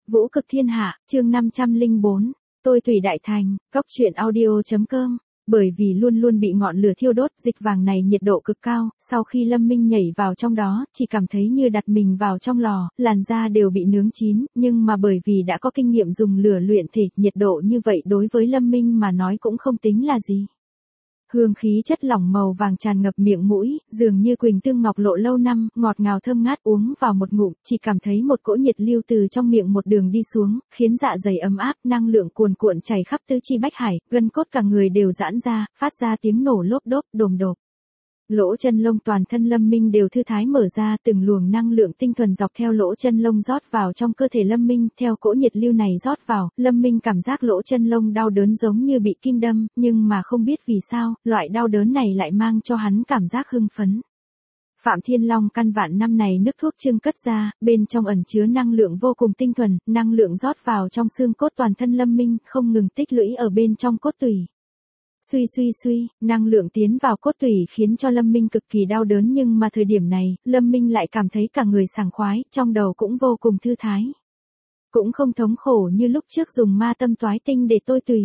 Vũ cực thiên hạ, chương 504, tôi tùy đại thành, góc truyện audio.com. Bởi vì luôn luôn bị ngọn lửa thiêu đốt, dịch vàng này nhiệt độ cực cao, sau khi Lâm Minh nhảy vào trong đó, chỉ cảm thấy như đặt mình vào trong lò, làn da đều bị nướng chín, nhưng mà bởi vì đã có kinh nghiệm dùng lửa luyện thể, nhiệt độ như vậy đối với Lâm Minh mà nói cũng không tính là gì. Hương khí chất lỏng màu vàng tràn ngập miệng mũi, dường như quỳnh tương ngọc lộ lâu năm, ngọt ngào thơm ngát, uống vào một ngụm, chỉ cảm thấy một cỗ nhiệt lưu từ trong miệng một đường đi xuống, khiến dạ dày ấm áp, năng lượng cuồn cuộn chảy khắp tứ chi bách hải, gân cốt cả người đều giãn ra, phát ra tiếng nổ lốp đốp, đồm đột. Lỗ chân lông toàn thân Lâm Minh đều thư thái mở ra, từng luồng năng lượng tinh thuần dọc theo lỗ chân lông rót vào trong cơ thể Lâm Minh, theo cỗ nhiệt lưu này rót vào, Lâm Minh cảm giác lỗ chân lông đau đớn giống như bị kim đâm, nhưng mà không biết vì sao, loại đau đớn này lại mang cho hắn cảm giác hưng phấn. Phạm Thiên Long căn vạn năm này nước thuốc trưng cất ra, bên trong ẩn chứa năng lượng vô cùng tinh thuần, năng lượng rót vào trong xương cốt toàn thân Lâm Minh, không ngừng tích lũy ở bên trong cốt tủy. Suy, năng lượng tiến vào cốt tủy khiến cho Lâm Minh cực kỳ đau đớn, nhưng mà thời điểm này, Lâm Minh lại cảm thấy cả người sảng khoái, trong đầu cũng vô cùng thư thái. Cũng không thống khổ như lúc trước dùng ma tâm toái tinh để tôi tùy.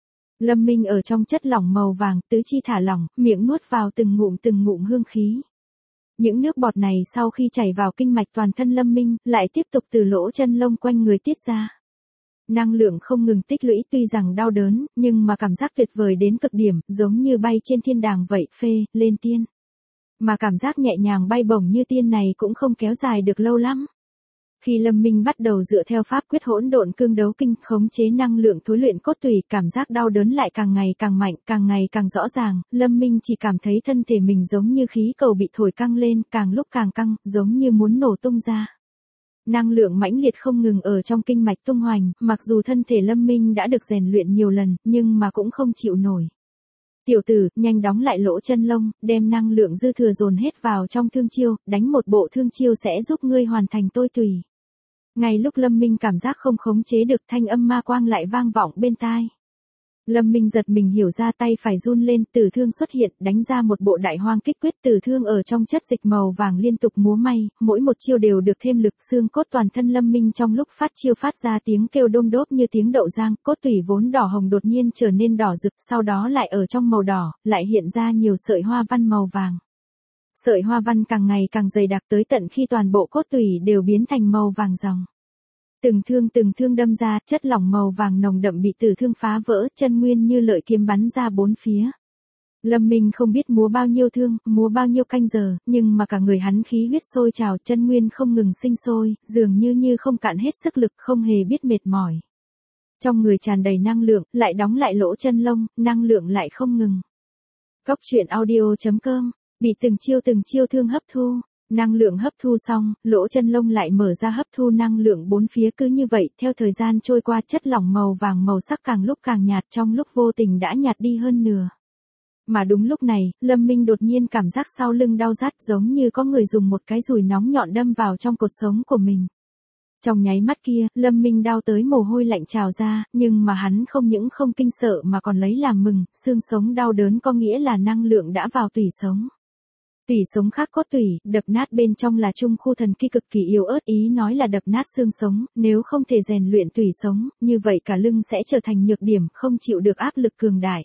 Lâm Minh ở trong chất lỏng màu vàng, tứ chi thả lỏng, miệng nuốt vào từng ngụm hương khí. Những nước bọt này sau khi chảy vào kinh mạch toàn thân Lâm Minh, lại tiếp tục từ lỗ chân lông quanh người tiết ra. Năng lượng không ngừng tích lũy, tuy rằng đau đớn, nhưng mà cảm giác tuyệt vời đến cực điểm, giống như bay trên thiên đàng vậy, phê, lên tiên. Mà cảm giác nhẹ nhàng bay bổng như tiên này cũng không kéo dài được lâu lắm. Khi Lâm Minh bắt đầu dựa theo pháp quyết hỗn độn cương đấu kinh khống chế năng lượng thối luyện cốt tủy, cảm giác đau đớn lại càng ngày càng mạnh, càng ngày càng rõ ràng, Lâm Minh chỉ cảm thấy thân thể mình giống như khí cầu bị thổi căng lên, càng lúc càng căng, giống như muốn nổ tung ra. Năng lượng mãnh liệt không ngừng ở trong kinh mạch tung hoành, mặc dù thân thể Lâm Minh đã được rèn luyện nhiều lần, nhưng mà cũng không chịu nổi. Tiểu tử, nhanh đóng lại lỗ chân lông, đem năng lượng dư thừa dồn hết vào trong thương chiêu, đánh một bộ thương chiêu sẽ giúp ngươi hoàn thành tôi tùy. Ngay lúc Lâm Minh cảm giác không khống chế được, thanh âm ma quang lại vang vọng bên tai. Lâm Minh giật mình hiểu ra, tay phải run lên, tử thương xuất hiện, đánh ra một bộ đại hoang kích quyết, tử thương ở trong chất dịch màu vàng liên tục múa may, mỗi một chiêu đều được thêm lực, xương cốt toàn thân Lâm Minh trong lúc phát chiêu phát ra tiếng kêu đôm đốp như tiếng đậu rang, cốt tủy vốn đỏ hồng đột nhiên trở nên đỏ rực, sau đó lại ở trong màu đỏ, lại hiện ra nhiều sợi hoa văn màu vàng. Sợi hoa văn càng ngày càng dày đặc tới tận khi toàn bộ cốt tủy đều biến thành màu vàng ròng. Từng thương đâm ra, chất lỏng màu vàng nồng đậm bị tử thương phá vỡ, chân nguyên như lợi kiếm bắn ra bốn phía. Lâm Minh không biết múa bao nhiêu thương, múa bao nhiêu canh giờ, nhưng mà cả người hắn khí huyết sôi trào, chân nguyên không ngừng sinh sôi, dường như không cạn hết sức lực, không hề biết mệt mỏi. Trong người tràn đầy năng lượng, lại đóng lại lỗ chân lông, năng lượng lại không ngừng. Góc truyện audio.com, bị từng chiêu thương hấp thu. Năng lượng hấp thu xong, lỗ chân lông lại mở ra hấp thu năng lượng bốn phía, cứ như vậy, theo thời gian trôi qua, chất lỏng màu vàng màu sắc càng lúc càng nhạt, trong lúc vô tình đã nhạt đi hơn nửa. Mà đúng lúc này, Lâm Minh đột nhiên cảm giác sau lưng đau rát, giống như có người dùng một cái dùi nóng nhọn đâm vào trong cột sống của mình. Trong nháy mắt kia, Lâm Minh đau tới mồ hôi lạnh trào ra, nhưng mà hắn không những không kinh sợ mà còn lấy làm mừng, xương sống đau đớn có nghĩa là năng lượng đã vào tủy sống. Tủy sống khác cốt tủy, đập nát bên trong là trung khu thần kinh cực kỳ yếu ớt, ý nói là đập nát xương sống, nếu không thể rèn luyện tủy sống, như vậy cả lưng sẽ trở thành nhược điểm, không chịu được áp lực cường đại.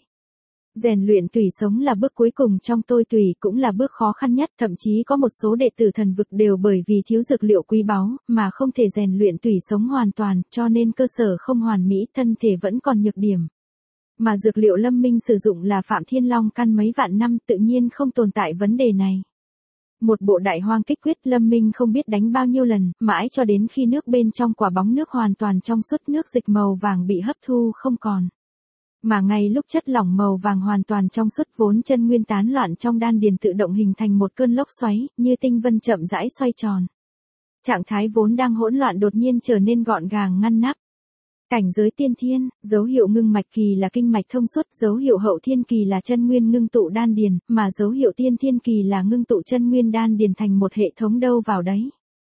Rèn luyện tủy sống là bước cuối cùng trong tôi tùy, cũng là bước khó khăn nhất, thậm chí có một số đệ tử thần vực đều bởi vì thiếu dược liệu quý báu, mà không thể rèn luyện tủy sống hoàn toàn, cho nên cơ sở không hoàn mỹ, thân thể vẫn còn nhược điểm. Mà dược liệu Lâm Minh sử dụng là Phạm Thiên Long căn mấy vạn năm, tự nhiên không tồn tại vấn đề này. Một bộ đại hoang kích quyết, Lâm Minh không biết đánh bao nhiêu lần, mãi cho đến khi nước bên trong quả bóng nước hoàn toàn trong suốt, nước dịch màu vàng bị hấp thu không còn. Mà ngay lúc chất lỏng màu vàng hoàn toàn trong suốt, vốn chân nguyên tán loạn trong đan điền tự động hình thành một cơn lốc xoáy, như tinh vân chậm rãi xoay tròn. Trạng thái vốn đang hỗn loạn đột nhiên trở nên gọn gàng ngăn nắp. Cảnh giới tiên thiên, dấu hiệu ngưng mạch kỳ là kinh mạch thông suốt, dấu hiệu hậu thiên kỳ là chân nguyên ngưng tụ đan điền, mà dấu hiệu tiên thiên kỳ là ngưng tụ chân nguyên đan điền thành một hệ thống đâu vào đấy.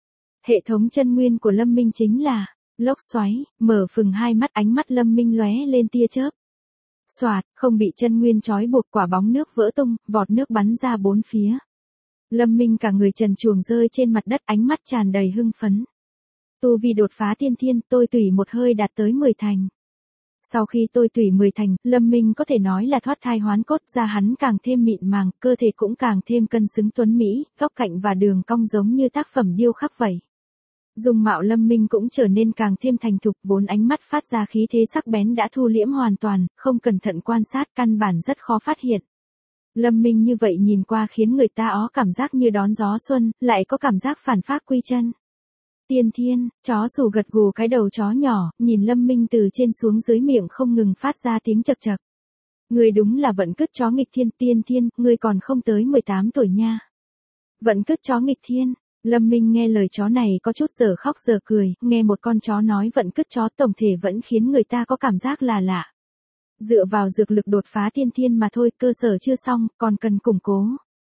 Hệ thống chân nguyên của Lâm Minh chính là lốc xoáy, mở phừng hai mắt, ánh mắt Lâm Minh lóe lên tia chớp. Xoạt, không bị chân nguyên trói buộc, quả bóng nước vỡ tung, vọt nước bắn ra bốn phía. Lâm Minh cả người trần truồng rơi trên mặt đất, ánh mắt tràn đầy hưng phấn. Tu vi đột phá tiên thiên, tôi tủy một hơi đạt tới 10 thành. Sau khi tôi tủy 10 thành, Lâm Minh có thể nói là thoát thai hoán cốt, da hắn càng thêm mịn màng, cơ thể cũng càng thêm cân xứng tuấn mỹ, góc cạnh và đường cong giống như tác phẩm điêu khắc vậy. Dung mạo Lâm Minh cũng trở nên càng thêm thành thục, vốn ánh mắt phát ra khí thế sắc bén đã thu liễm hoàn toàn, không cẩn thận quan sát căn bản rất khó phát hiện. Lâm Minh như vậy nhìn qua khiến người ta có cảm giác như đón gió xuân, lại có cảm giác phản phác quy chân. Tiên thiên, chó sủ gật gù cái đầu chó nhỏ, nhìn Lâm Minh từ trên xuống dưới miệng không ngừng phát ra tiếng chậc chậc. Ngươi đúng là vận cứt chó nghịch thiên, tiên thiên, ngươi còn không tới 18 tuổi nha. Vận cứt chó nghịch thiên. Lâm Minh nghe lời chó này có chút giờ khóc giờ cười, nghe một con chó nói vận cứt chó tổng thể vẫn khiến người ta có cảm giác là lạ. Dựa vào dược lực đột phá tiên thiên mà thôi, cơ sở chưa xong, còn cần củng cố.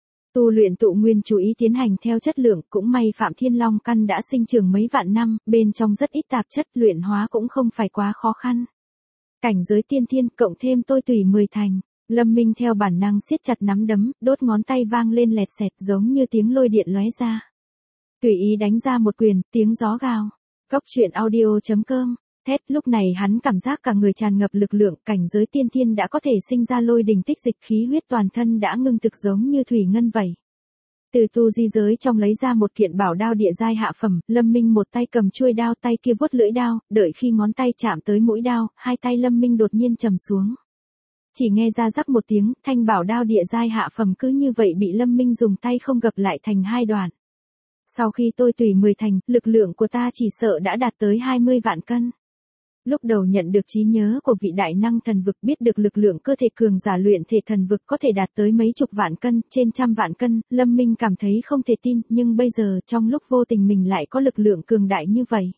Tu luyện tụ nguyên chú ý tiến hành theo chất lượng, cũng may Phạm Thiên Long căn đã sinh trưởng mấy vạn năm, bên trong rất ít tạp chất, luyện hóa cũng không phải quá khó khăn. Cảnh giới tiên thiên cộng thêm tôi tủy 10 thành, Lâm Minh theo bản năng siết chặt nắm đấm, đốt ngón tay vang lên lẹt xẹt giống như tiếng lôi điện lóe ra. Tùy ý đánh ra một quyền, tiếng gió gào. Góc truyện audio.com. Thét, lúc này hắn cảm giác cả người tràn ngập lực lượng, cảnh giới tiên thiên đã có thể sinh ra lôi đình tích dịch, khí huyết toàn thân đã ngưng thực giống như thủy ngân vậy. Từ tu di giới trong lấy ra một kiện bảo đao địa giai hạ phẩm, Lâm Minh một tay cầm chuôi đao, tay kia vuốt lưỡi đao, đợi khi ngón tay chạm tới mũi đao, hai tay Lâm Minh đột nhiên trầm xuống. Chỉ nghe ra rắc một tiếng, thanh bảo đao địa giai hạ phẩm cứ như vậy bị Lâm Minh dùng tay không gập lại thành hai đoạn. Sau khi tôi tùy 10 thành, lực lượng của ta chỉ sợ đã đạt tới 20 vạn cân. Lúc đầu nhận được trí nhớ của vị đại năng thần vực, biết được lực lượng cơ thể cường giả luyện thể thần vực có thể đạt tới mấy chục vạn cân, trên trăm vạn cân, Lâm Minh cảm thấy không thể tin, nhưng bây giờ trong lúc vô tình mình lại có lực lượng cường đại như vậy.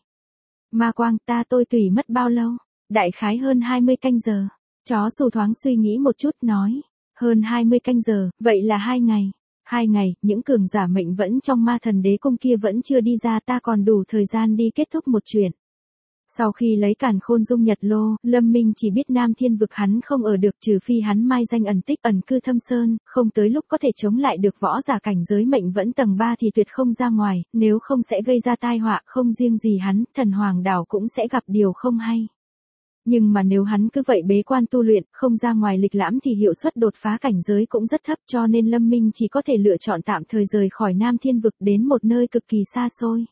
Ma quang, ta tôi tùy mất bao lâu? Đại khái hơn 20 canh giờ. Chó sù thoáng suy nghĩ một chút nói. Hơn 20 canh giờ, vậy là 2 ngày. 2 ngày, những cường giả mệnh vẫn trong ma thần đế cung kia vẫn chưa đi ra, ta còn đủ thời gian đi kết thúc một chuyện. Sau khi lấy càn khôn dung nhật lô, Lâm Minh chỉ biết Nam Thiên vực hắn không ở được, trừ phi hắn mai danh ẩn tích ẩn cư thâm sơn, không tới lúc có thể chống lại được võ giả cảnh giới mệnh vẫn tầng 3 thì tuyệt không ra ngoài, nếu không sẽ gây ra tai họa, không riêng gì hắn, thần hoàng đảo cũng sẽ gặp điều không hay. Nhưng mà nếu hắn cứ vậy bế quan tu luyện, không ra ngoài lịch lãm thì hiệu suất đột phá cảnh giới cũng rất thấp, cho nên Lâm Minh chỉ có thể lựa chọn tạm thời rời khỏi Nam Thiên vực đến một nơi cực kỳ xa xôi.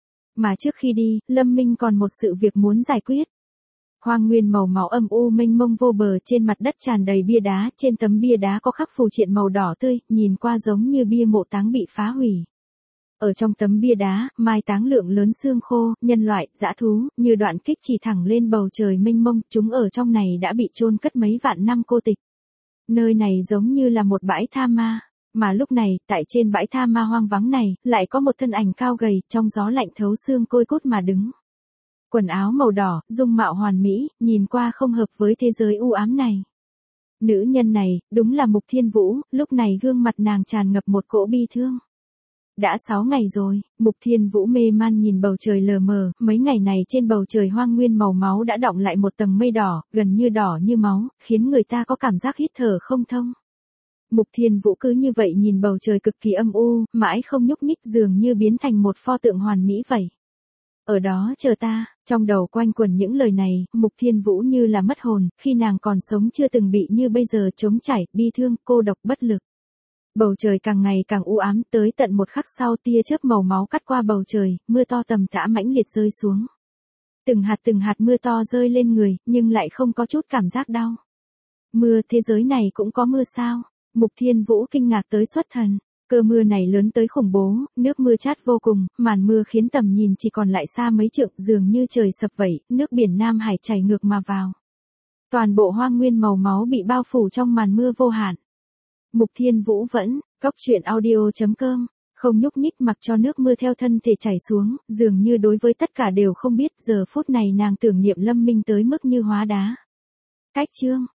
Mà trước khi đi, Lâm Minh còn một sự việc muốn giải quyết. Hoang nguyên màu máu âm u mênh mông vô bờ, trên mặt đất tràn đầy bia đá, trên tấm bia đá có khắc phù triện màu đỏ tươi, nhìn qua giống như bia mộ táng bị phá hủy. Ở trong tấm bia đá, mai táng lượng lớn xương khô, nhân loại, dã thú, như đoạn kích chỉ thẳng lên bầu trời mênh mông, chúng ở trong này đã bị chôn cất mấy vạn năm cô tịch. Nơi này giống như là một bãi tha ma. Mà lúc này, tại trên bãi tha ma hoang vắng này, lại có một thân ảnh cao gầy, trong gió lạnh thấu xương côi cút mà đứng. Quần áo màu đỏ, dung mạo hoàn mỹ, nhìn qua không hợp với thế giới u ám này. Nữ nhân này, đúng là Mục Thiên Vũ, lúc này gương mặt nàng tràn ngập một cỗ bi thương. Đã 6 ngày rồi, Mục Thiên Vũ mê man nhìn bầu trời lờ mờ, mấy ngày này trên bầu trời hoang nguyên màu máu đã đọng lại một tầng mây đỏ, gần như đỏ như máu, khiến người ta có cảm giác hít thở không thông. Mục Thiên Vũ cứ như vậy nhìn bầu trời cực kỳ âm u, mãi không nhúc nhích, dường như biến thành một pho tượng hoàn mỹ vậy. Ở đó chờ ta, trong đầu quanh quẩn những lời này, Mục Thiên Vũ như là mất hồn, khi nàng còn sống chưa từng bị như bây giờ trống trải, bi thương, cô độc bất lực. Bầu trời càng ngày càng u ám, tới tận một khắc sau tia chớp màu máu cắt qua bầu trời, mưa to tầm tã mãnh liệt rơi xuống. Từng hạt mưa to rơi lên người, nhưng lại không có chút cảm giác đau. Mưa, thế giới này cũng có mưa sao? Mục Thiên Vũ kinh ngạc tới xuất thần. Cơn mưa này lớn tới khủng bố, nước mưa chát vô cùng, màn mưa khiến tầm nhìn chỉ còn lại xa mấy trượng, dường như trời sập vậy, nước biển Nam Hải chảy ngược mà vào. Toàn bộ hoang nguyên màu máu bị bao phủ trong màn mưa vô hạn. Mục Thiên Vũ vẫn, góc truyện audio.com, không nhúc nhích mặc cho nước mưa theo thân thể chảy xuống, dường như đối với tất cả đều không biết, giờ phút này nàng tưởng niệm Lâm Minh tới mức như hóa đá. Cách chương